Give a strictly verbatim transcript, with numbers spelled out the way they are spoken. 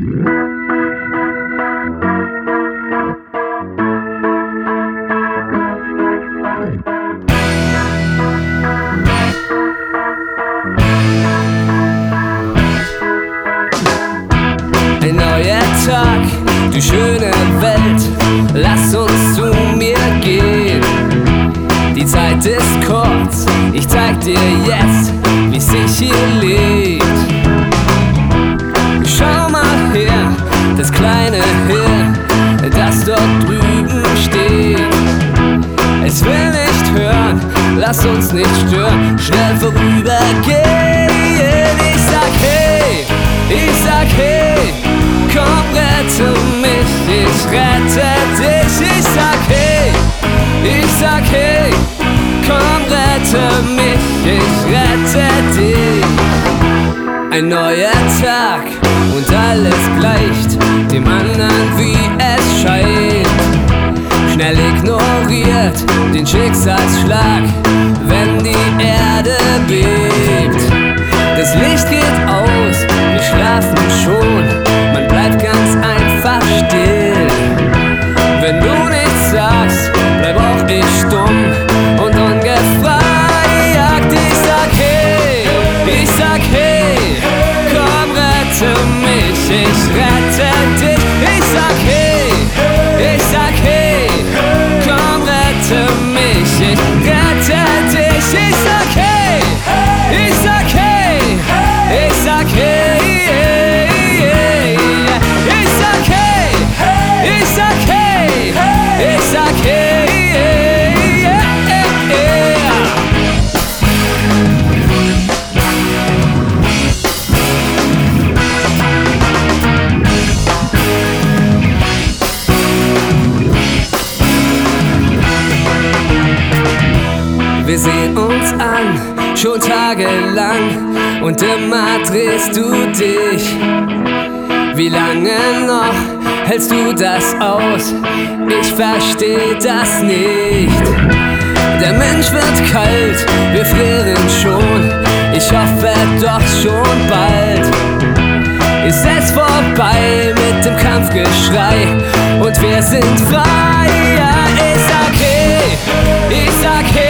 Ein neuer Tag, die schöne Welt, lass uns zu mir gehen. Die Zeit ist kurz, ich zeig dir jetzt, wie sich hier lebt. Schau mal her, das kleine Hirn, das dort drüben steht. Es will nicht hören, lass uns nicht stören, schnell vorübergehen. Ich sag hey, ich sag hey, komm rette mich, ich rette dich. Ich sag hey, ich sag hey, komm rette mich, ich rette dich. Ein neuer Tag und alles gleicht dem anderen wie es scheint. Schnell ignoriert den Schicksalsschlag, wenn die Erde bebt. Das Licht geht aus, wir schlafen schon, man bleibt ganz einfach still. Wenn du nichts sagst, bleib auch ich stumm und ungefragt. Ich sag hey, ich sag hey, komm rette mich, ich rette dich. Ich sag hey, ich sag hey, komm rette mich, ich rette dich. Ich sag hey, ich sag hey, ich sag hey, ich sag hey, ich sag hey, ich sag hey. Wir sehen uns an, schon tagelang, und immer drehst du dich. Wie lange noch hältst du das aus? Ich versteh das nicht. Der Mensch wird kalt, wir frieren schon. Ich hoffe doch schon bald ist es vorbei mit dem Kampfgeschrei und wir sind frei. Ja, ich sag hey, ich sag hey.